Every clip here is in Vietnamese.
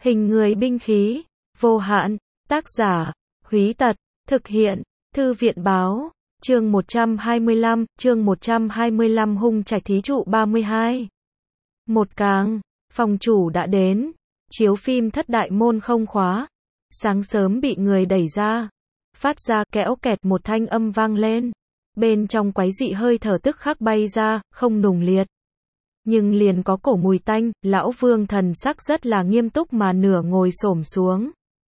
Hình người binh khí, vô hạn, tác giả, Húy Tật, thực hiện, Thư viện báo, chương 125 Hung Trạch thí trụ 32. Một càng, phòng chủ đã đến, chiếu phim thất đại môn không khóa, sáng sớm bị người đẩy ra, phát ra kẽo kẹt một thanh âm vang lên, bên trong quái dị hơi thở tức khắc bay ra, không nùng liệt. Nhưng liền có cổ mùi tanh, lão Vương thần sắc rất là nghiêm túc mà nửa ngồi xổm xuống.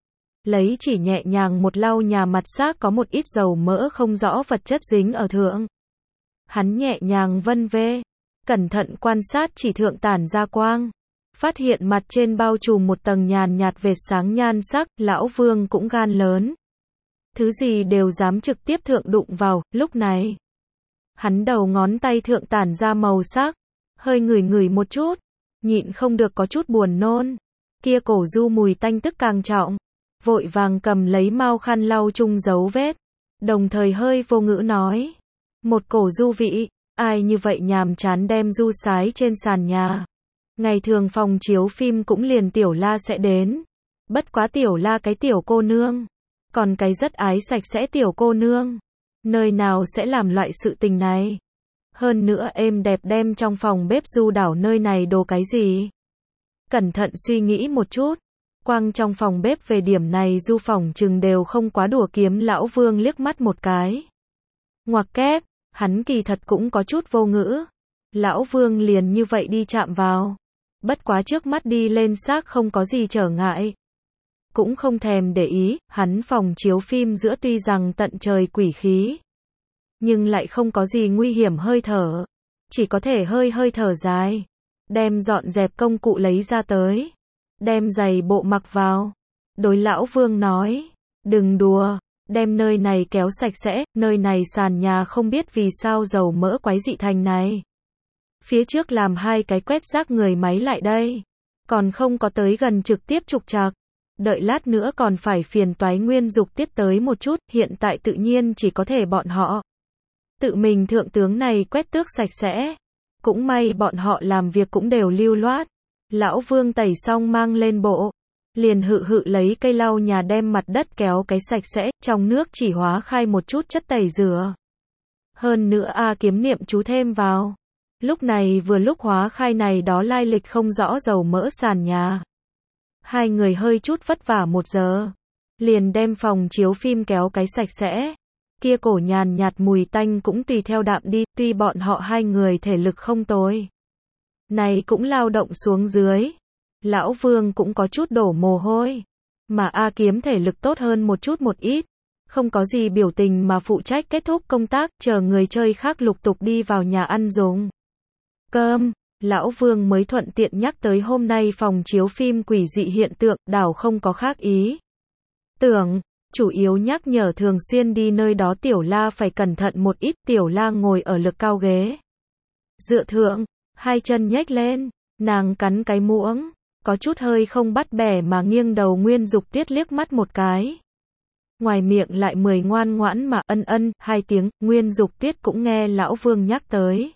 Lấy chỉ nhẹ nhàng một lau nhà mặt xác có một ít dầu mỡ không rõ vật chất dính ở thượng. Hắn nhẹ nhàng vân vê, cẩn thận quan sát chỉ thượng tản ra quang. Phát hiện mặt trên bao trùm một tầng nhàn nhạt vệt sáng nhan sắc, lão Vương cũng gan lớn. Thứ gì đều dám trực tiếp thượng đụng vào, lúc này. Hắn đầu ngón tay thượng tản ra màu sắc. Hơi ngửi ngửi một chút, nhịn không được có chút buồn nôn. Kia cổ du mùi tanh tức càng trọng, vội vàng cầm lấy mao khăn lau chung dấu vết, đồng thời hơi vô ngữ nói. Một cổ du vị, ai như vậy nhàm chán đem du sái trên sàn nhà. Ngày thường phòng chiếu phim cũng liền Tiểu La sẽ đến. Bất quá Tiểu La cái tiểu cô nương, còn cái rất ái sạch sẽ tiểu cô nương, nơi nào sẽ làm loại sự tình này. Hơn nữa êm đẹp đem trong phòng bếp du đảo nơi này đồ cái gì. Cẩn thận suy nghĩ một chút, quang trong phòng bếp về điểm này du phòng chừng đều không quá đùa kiếm lão Vương liếc mắt một cái. Ngoặc kép, hắn kỳ thật cũng có chút vô ngữ. Lão Vương liền như vậy đi chạm vào. Bất quá trước mắt đi lên xác không có gì trở ngại. Cũng không thèm để ý, hắn phòng chiếu phim giữa tuy rằng tận trời quỷ khí. Nhưng lại không có gì nguy hiểm hơi thở. Chỉ có thể hơi thở dài. Đem dọn dẹp công cụ lấy ra tới. Đem giày bộ mặc vào. Đối lão Vương nói. Đừng đùa. Đem nơi này kéo sạch sẽ. Nơi này sàn nhà không biết vì sao dầu mỡ quái dị thành này. Phía trước làm 2 cái quét rác người máy lại đây. Còn không có tới gần trực tiếp trục trặc. Đợi lát nữa còn phải phiền toái Nguyên Dục Tiết tới một chút. Hiện tại tự nhiên chỉ có thể bọn họ tự mình thượng tướng này quét tước sạch sẽ. Cũng may bọn họ làm việc cũng đều lưu loát. Lão Vương tẩy xong mang lên bộ. Liền hự lấy cây lau nhà đem mặt đất kéo cái sạch sẽ, trong nước chỉ hóa khai một chút chất tẩy rửa. Hơn nữa kiếm niệm chú thêm vào. Lúc này vừa lúc hóa khai này đó lai lịch không rõ dầu mỡ sàn nhà. 2 người hơi chút vất vả 1 giờ. Liền đem phòng chiếu phim kéo cái sạch sẽ. Kia cổ nhàn nhạt mùi tanh cũng tùy theo đạm đi, tuy bọn họ 2 người thể lực không tồi. Này cũng lao động xuống dưới. Lão Vương cũng có chút đổ mồ hôi. Mà Kiếm thể lực tốt hơn một chút một ít. Không có gì biểu tình mà phụ trách kết thúc công tác, chờ người chơi khác lục tục đi vào nhà ăn dùng cơm. Lão Vương mới thuận tiện nhắc tới hôm nay phòng chiếu phim quỷ dị hiện tượng, đảo không có khác ý tưởng. Chủ yếu nhắc nhở thường xuyên đi nơi đó Tiểu La phải cẩn thận một ít. Tiểu La ngồi ở lực cao ghế dựa thượng, 2 chân nhếch lên, nàng cắn cái muỗng, có chút hơi không bắt bẻ mà nghiêng đầu Nguyên Dục Tiết liếc mắt một cái. Ngoài miệng lại 10 ngoan ngoãn mà ân 2 tiếng. Nguyên Dục Tiết cũng nghe lão Vương nhắc tới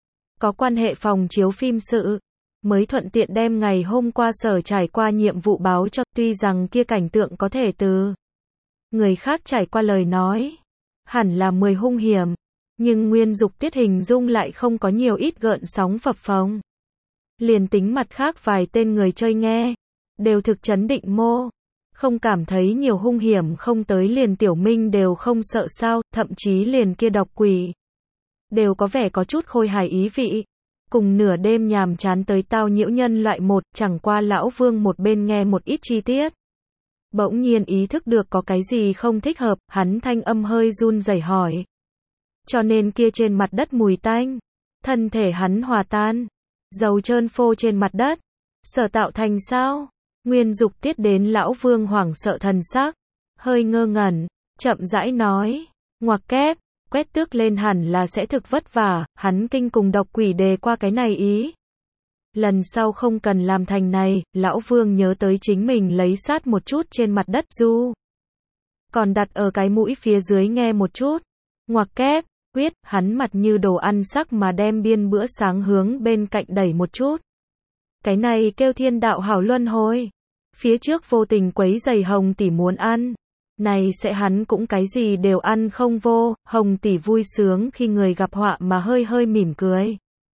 có quan hệ phòng chiếu phim sự, mới thuận tiện đem ngày hôm qua sở trải qua nhiệm vụ báo cho. Tuy rằng kia cảnh tượng có thể từ người khác trải qua lời nói hẳn là 10 hung hiểm, nhưng Nguyên Dục Tiết hình dung lại không có nhiều ít gợn sóng phập phồng. Liền tính mặt khác vài tên người chơi nghe đều thực chấn định mô, không cảm thấy nhiều hung hiểm không tới. Liền Tiểu Minh đều không sợ sao, thậm chí liền kia độc quỷ đều có vẻ có chút khôi hài ý vị. Cùng nửa đêm nhàm chán tới tao nhiễu nhân loại một, chẳng qua lão Vương một bên nghe một ít chi tiết. Bỗng nhiên ý thức được có cái gì không thích hợp, hắn thanh âm hơi run rẩy hỏi. Cho nên kia trên mặt đất mùi tanh, thân thể hắn hòa tan, dầu trơn phô trên mặt đất, sở tạo thành sao? Nguyên Dục Tiết đến lão Vương hoảng sợ thần sắc, hơi ngơ ngẩn, chậm rãi nói, ngoặc kép, quét tước lên hẳn là sẽ thực vất vả, hắn kinh cùng độc quỷ đề qua cái này ý. Lần sau không cần làm thành này. Lão Vương nhớ tới chính mình lấy sát một chút trên mặt đất du, còn đặt ở cái mũi phía dưới nghe một chút. Ngoặc kép, quyết, hắn mặt như đồ ăn sắc mà đem biên bữa sáng hướng bên cạnh đẩy một chút. Cái này kêu thiên đạo hảo luân hồi. Phía trước vô tình quấy giày Hồng tỷ muốn ăn. Này sẽ hắn cũng cái gì đều ăn không vô, Hồng tỷ vui sướng khi người gặp họa mà hơi hơi mỉm cười.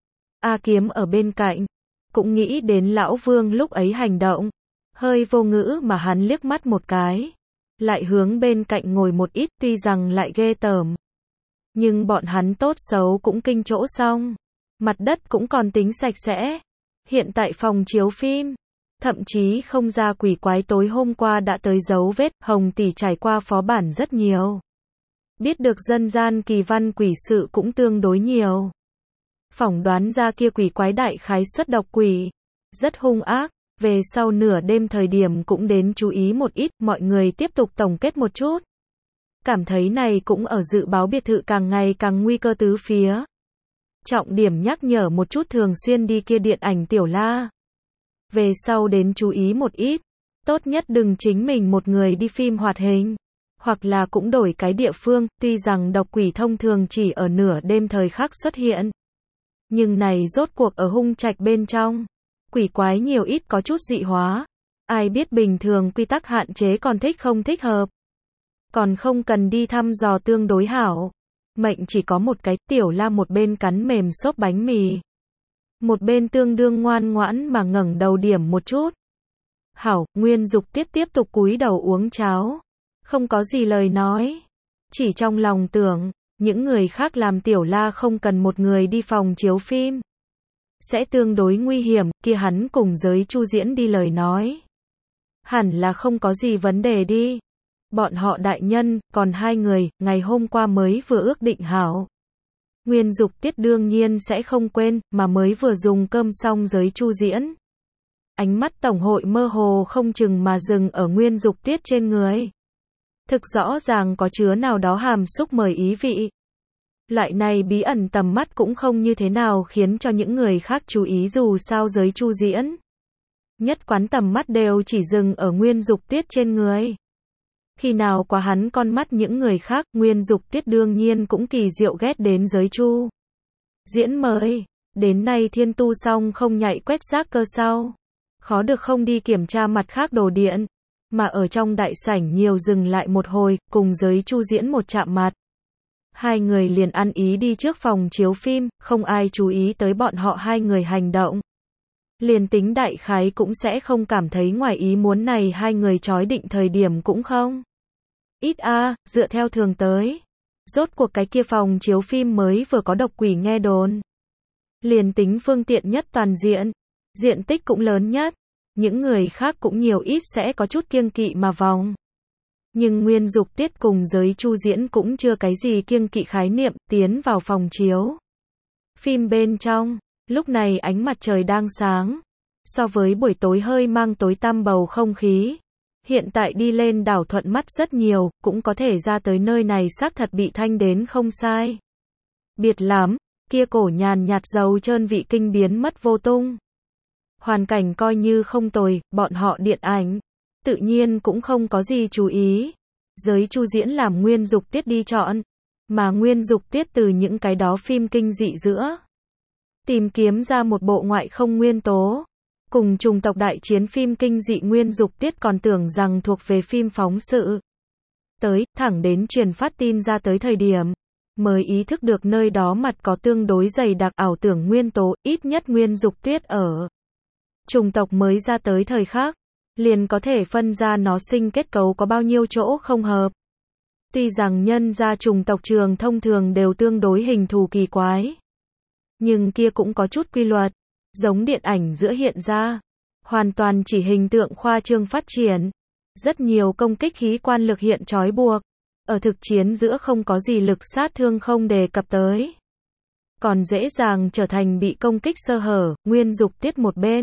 A Kiếm ở bên cạnh, cũng nghĩ đến lão Vương lúc ấy hành động. Hơi vô ngữ mà hắn liếc mắt một cái. Lại hướng bên cạnh ngồi một ít, tuy rằng lại ghê tởm. Nhưng bọn hắn tốt xấu cũng kinh chỗ xong. Mặt đất cũng còn tính sạch sẽ. Hiện tại phòng chiếu phim, thậm chí không ra quỷ quái tối hôm qua đã tới dấu vết, Hồng tỷ trải qua phó bản rất nhiều. Biết được dân gian kỳ văn quỷ sự cũng tương đối nhiều. Phỏng đoán ra kia quỷ quái đại khái xuất độc quỷ, rất hung ác, về sau nửa đêm thời điểm cũng đến chú ý một ít, mọi người tiếp tục tổng kết một chút. Cảm thấy này cũng ở dự báo biệt thự càng ngày càng nguy cơ tứ phía. Trọng điểm nhắc nhở một chút thường xuyên đi kia điện ảnh Tiểu La. Về sau đến chú ý một ít, tốt nhất đừng chính mình một người đi phim hoạt hình, hoặc là cũng đổi cái địa phương, tuy rằng độc quỷ thông thường chỉ ở nửa đêm thời khắc xuất hiện. Nhưng này rốt cuộc ở hung trạch bên trong, quỷ quái nhiều ít có chút dị hóa, ai biết bình thường quy tắc hạn chế còn thích không thích hợp. Còn không cần đi thăm dò tương đối hảo. Mệnh chỉ có một cái, Tiểu La một bên cắn mềm xốp bánh mì, một bên tương đương ngoan ngoãn mà ngẩng đầu điểm một chút. Hảo, Nguyên Dục tiếp tục cúi đầu uống cháo. Không có gì lời nói. Chỉ trong lòng tưởng, những người khác làm Tiểu La không cần một người đi phòng chiếu phim. Sẽ tương đối nguy hiểm, kia hắn cùng giới Chu Diễn đi lời nói. Hẳn là không có gì vấn đề đi. Bọn họ đại nhân, còn hai người, ngày hôm qua mới vừa ước định hảo. Nguyên Dục Tiết đương nhiên sẽ không quên, mà mới vừa dùng cơm xong giới Chu Diễn. Ánh mắt tổng hội mơ hồ không chừng mà dừng ở Nguyên Dục Tiết trên người. Thực rõ ràng có chứa nào đó hàm xúc mời ý vị. Loại này bí ẩn tầm mắt cũng không như thế nào khiến cho những người khác chú ý dù sao giới Chu Diễn. Nhất quán tầm mắt đều chỉ dừng ở Nguyên Dục Tiết trên người. Khi nào qua hắn con mắt những người khác, Nguyên Dục Tiết đương nhiên cũng kỳ diệu ghét đến giới Chu Diễn mới. Đến nay thiên tu xong không nhảy quét rác cơ sau. Khó được không đi kiểm tra mặt khác đồ điện. Mà ở trong đại sảnh nhiều dừng lại một hồi, cùng giới Chu Diễn một chạm mặt. Hai người liền ăn ý đi trước phòng chiếu phim, không ai chú ý tới bọn họ hai người hành động. Liền tính đại khái cũng sẽ không cảm thấy ngoài ý muốn này hai người chói định thời điểm cũng không. Ít dựa theo thường tới. Rốt cuộc cái kia phòng chiếu phim mới vừa có độc quỷ nghe đồn. Liền tính phương tiện nhất toàn diện. Diện tích cũng lớn nhất. Những người khác cũng nhiều ít sẽ có chút kiêng kỵ mà vòng. Nhưng Nguyên Dục Tiết cùng giới Chu Diễn cũng chưa cái gì kiêng kỵ khái niệm, tiến vào phòng chiếu phim bên trong. Lúc này ánh mặt trời đang sáng. So với buổi tối hơi mang tối tăm bầu không khí. Hiện tại đi lên đảo thuận mắt rất nhiều, cũng có thể ra tới nơi này xác thật bị thanh đến không sai. Biệt lắm, kia cổ nhàn nhạt dầu trơn vị kinh biến mất vô tung. Hoàn cảnh coi như không tồi, bọn họ điện ảnh tự nhiên cũng không có gì chú ý. Giới Chu Diễn làm Nguyên Dục Tiết đi chọn, mà Nguyên Dục Tiết từ những cái đó phim kinh dị giữa tìm kiếm ra một bộ ngoại không nguyên tố. Cùng chủng tộc đại chiến phim kinh dị Nguyên Dục Tiết còn tưởng rằng thuộc về phim phóng sự. Thẳng đến truyền phát tin ra tới thời điểm, mới ý thức được nơi đó mặt có tương đối dày đặc ảo tưởng nguyên tố, ít nhất Nguyên Dục Tiết ở chủng tộc mới ra tới thời khác, liền có thể phân ra nó sinh kết cấu có bao nhiêu chỗ không hợp. Tuy rằng nhân ra chủng tộc trường thông thường đều tương đối hình thù kỳ quái, nhưng kia cũng có chút quy luật, giống điện ảnh giữa hiện ra, hoàn toàn chỉ hình tượng khoa trương phát triển. Rất nhiều công kích khí quan lực hiện trói buộc, ở thực chiến giữa không có gì lực sát thương không đề cập tới. Còn dễ dàng trở thành bị công kích sơ hở, Nguyên Dục Tiết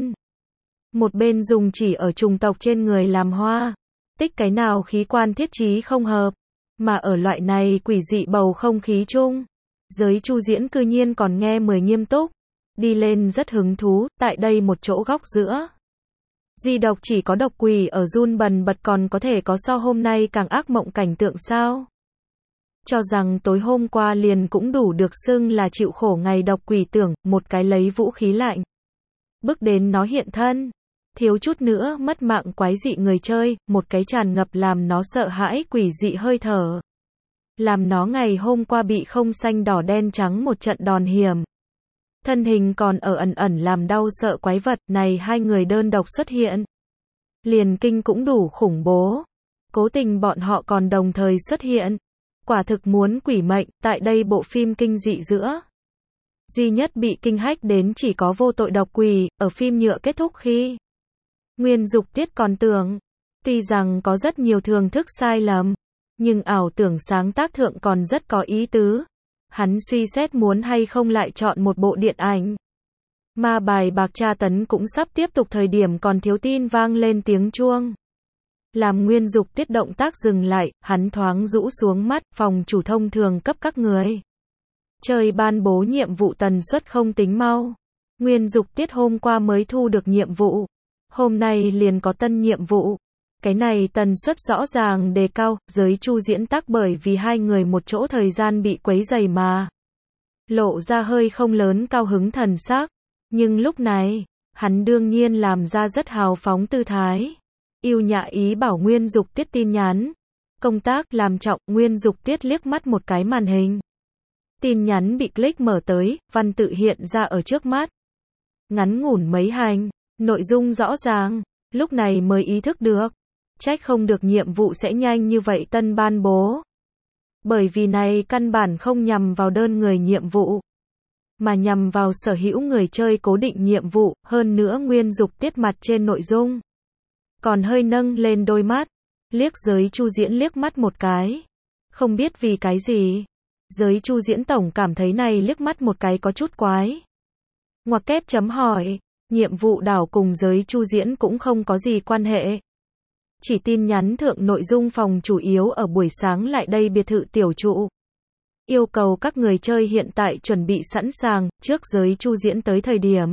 một bên dùng chỉ ở chủng tộc trên người làm hoa, tích cái nào khí quan thiết trí không hợp, mà ở loại này quỷ dị bầu không khí chung. Giới Chu Diễn cư nhiên còn nghe 10 nghiêm túc, đi lên rất hứng thú, tại đây một chỗ góc giữa. Duy độc chỉ có độc quỷ ở run bần bật còn có thể có so hôm nay càng ác mộng cảnh tượng sao. Cho rằng tối hôm qua liền cũng đủ được xưng là chịu khổ ngày độc quỷ tưởng, một cái lấy vũ khí lạnh bức đến nó hiện thân. thiếu chút nữa mất mạng quái dị người chơi, một cái tràn ngập làm nó sợ hãi quỷ dị hơi thở. Làm nó ngày hôm qua bị không xanh đỏ đen trắng một trận đòn hiểm. Thân hình còn ở ẩn ẩn làm đau sợ quái vật, này hai người đơn độc xuất hiện. Liền kinh cũng đủ khủng bố. Cố tình bọn họ còn đồng thời xuất hiện. Quả thực muốn quỷ mệnh, tại đây bộ phim kinh dị giữa. Duy nhất bị kinh hách đến chỉ có vô tội độc quỷ, ở phim nhựa kết thúc khi. Nguyên Dục Tiết còn tưởng, tuy rằng có rất nhiều thường thức sai lầm, nhưng ảo tưởng sáng tác thượng còn rất có ý tứ. Hắn suy xét muốn hay không lại chọn một bộ điện ảnh. Mà bài bạc tra tấn cũng sắp tiếp tục thời điểm còn thiếu tin vang lên tiếng chuông. Làm Nguyên Dục Tiết động tác dừng lại, hắn thoáng rũ xuống mắt, phòng chủ thông thường cấp các người chơi ban bố nhiệm vụ tần suất không tính mau. Nguyên Dục Tiết hôm qua mới thu được nhiệm vụ. Hôm nay liền có tân nhiệm vụ. Cái này tần suất rõ ràng đề cao, giới Chu diễn tác bởi vì hai người một chỗ thời gian bị quấy rầy mà. Lộ ra hơi không lớn cao hứng thần sắc. Nhưng lúc này, hắn đương nhiên làm ra rất hào phóng tư thái. Yêu nhã ý bảo Nguyên Dục Tiết tin nhắn. Công tác làm trọng, Nguyên Dục Tiết liếc mắt một cái màn hình. Tin nhắn bị click mở tới, văn tự hiện ra ở trước mắt. Ngắn ngủn mấy hành, nội dung rõ ràng, lúc này mới ý thức được. Trách không được nhiệm vụ sẽ nhanh như vậy tân ban bố. Bởi vì này căn bản không nhằm vào đơn người nhiệm vụ, mà nhằm vào sở hữu người chơi cố định nhiệm vụ, hơn nữa Nguyên Dục Tiết mặt trên nội dung. Còn hơi nâng lên đôi mắt, liếc giới Chu diễn liếc mắt một cái. Không biết vì cái gì, giới Chu diễn tổng cảm thấy này liếc mắt một cái có chút quái. Ngoặc kép chấm hỏi, nhiệm vụ đảo cùng giới Chu diễn cũng không có gì quan hệ. Chỉ tin nhắn thượng nội dung phòng chủ yếu ở buổi sáng lại đây biệt thự tiểu trụ. Yêu cầu các người chơi hiện tại chuẩn bị sẵn sàng, trước giới Chu diễn tới thời điểm.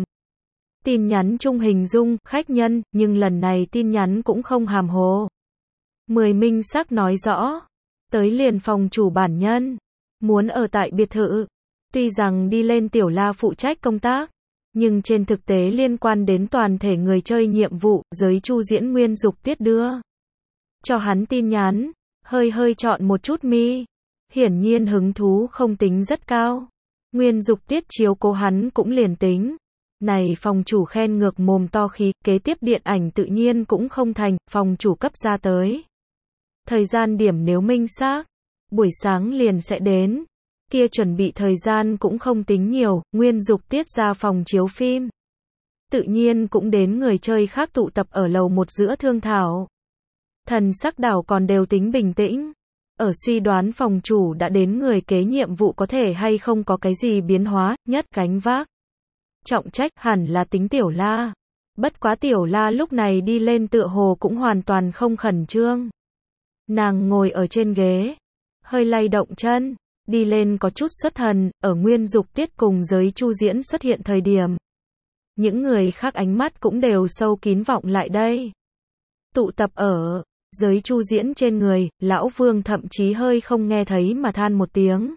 Tin nhắn chung hình dung, khách nhân, nhưng lần này tin nhắn cũng không hàm hồ. Mười minh xác nói rõ. Tới liền phòng chủ bản nhân. Muốn ở tại biệt thự. Tuy rằng đi lên tiểu la phụ trách công tác. Nhưng trên thực tế liên quan đến toàn thể người chơi nhiệm vụ, giới Chu diễn Nguyên Dục Tiết đưa cho hắn tin nhắn, hơi chọn một chút mi. Hiển nhiên hứng thú không tính rất cao. Nguyên Dục Tiết chiếu cố hắn cũng liền tính. Này phòng chủ khen ngược mồm to khí, kế tiếp điện ảnh tự nhiên cũng không thành, phòng chủ cấp ra tới. Thời gian điểm nếu minh xác, buổi sáng liền sẽ đến. Kia chuẩn bị thời gian cũng không tính nhiều, Nguyên Dục Tiết ra phòng chiếu phim. Tự nhiên cũng đến người chơi khác tụ tập ở lầu một giữa thương thảo. Thần sắc đảo còn đều tính bình tĩnh. Ở suy đoán phòng chủ đã đến người kế nhiệm vụ có thể hay không có cái gì biến hóa, nhất gánh vác. Trọng trách hẳn là tính Tiểu La. Bất quá Tiểu La lúc này đi lên tựa hồ cũng hoàn toàn không khẩn trương. Nàng ngồi ở trên ghế, hơi lay động chân, đi lên có chút xuất thần, ở Nguyên Dục Tiết cùng giới Chu diễn xuất hiện thời điểm. Những người khác ánh mắt cũng đều sâu kín vọng lại đây. Tụ tập ở giới Chu diễn trên người, lão Vương thậm chí hơi không nghe thấy mà than một tiếng.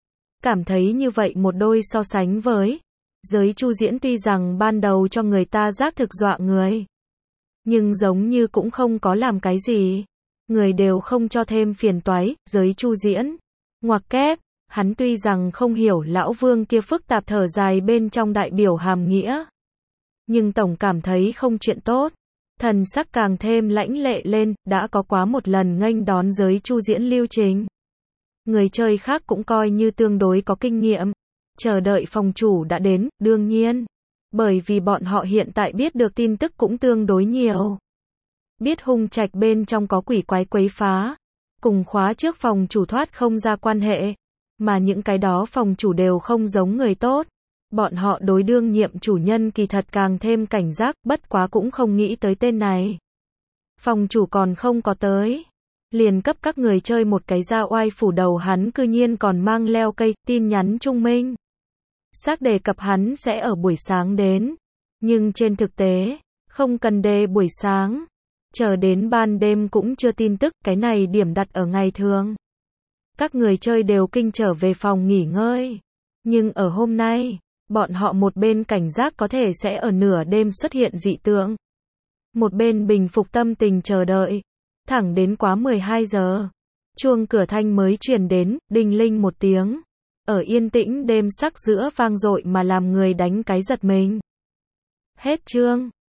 Cảm thấy như vậy một đôi so sánh với giới Chu diễn tuy rằng ban đầu cho người ta giác thực dọa người, nhưng giống như cũng không có làm cái gì. Người đều không cho thêm phiền toái, giới Chu diễn. Ngoặc kép, hắn tuy rằng không hiểu lão Vương kia phức tạp thở dài bên trong đại biểu hàm nghĩa, nhưng tổng cảm thấy không chuyện tốt. Thần sắc càng thêm lãnh lệ lên, đã có quá một lần nghênh đón giới Chu diễn lưu trình. Người chơi khác cũng coi như tương đối có kinh nghiệm. Chờ đợi phòng chủ đã đến, đương nhiên. Bởi vì bọn họ hiện tại biết được tin tức cũng tương đối nhiều. Biết hung trạch bên trong có quỷ quái quấy phá. Cùng khóa trước phòng chủ thoát không ra quan hệ. Mà những cái đó phòng chủ đều không giống người tốt. Bọn họ đối đương nhiệm chủ nhân kỳ thật càng thêm cảnh giác, bất quá cũng không nghĩ tới tên này. Phòng chủ còn không có tới. Liền cấp các người chơi một cái ra oai phủ đầu hắn cư nhiên còn mang leo cây, tin nhắn trung minh. Xác đề cập hắn sẽ ở buổi sáng đến. Nhưng trên thực tế, không cần đề buổi sáng. Chờ đến ban đêm cũng chưa tin tức, cái này điểm đặt ở ngày thường. Các người chơi đều kinh trở về phòng nghỉ ngơi. Nhưng ở hôm nay, bọn họ một bên cảnh giác có thể sẽ ở nửa đêm xuất hiện dị tượng. Một bên bình phục tâm tình chờ đợi. Thẳng đến quá 12 giờ. Chuông cửa thanh mới truyền đến, đinh linh một tiếng. Ở yên tĩnh đêm sắc giữa vang dội mà làm người đánh cái giật mình. Hết chương.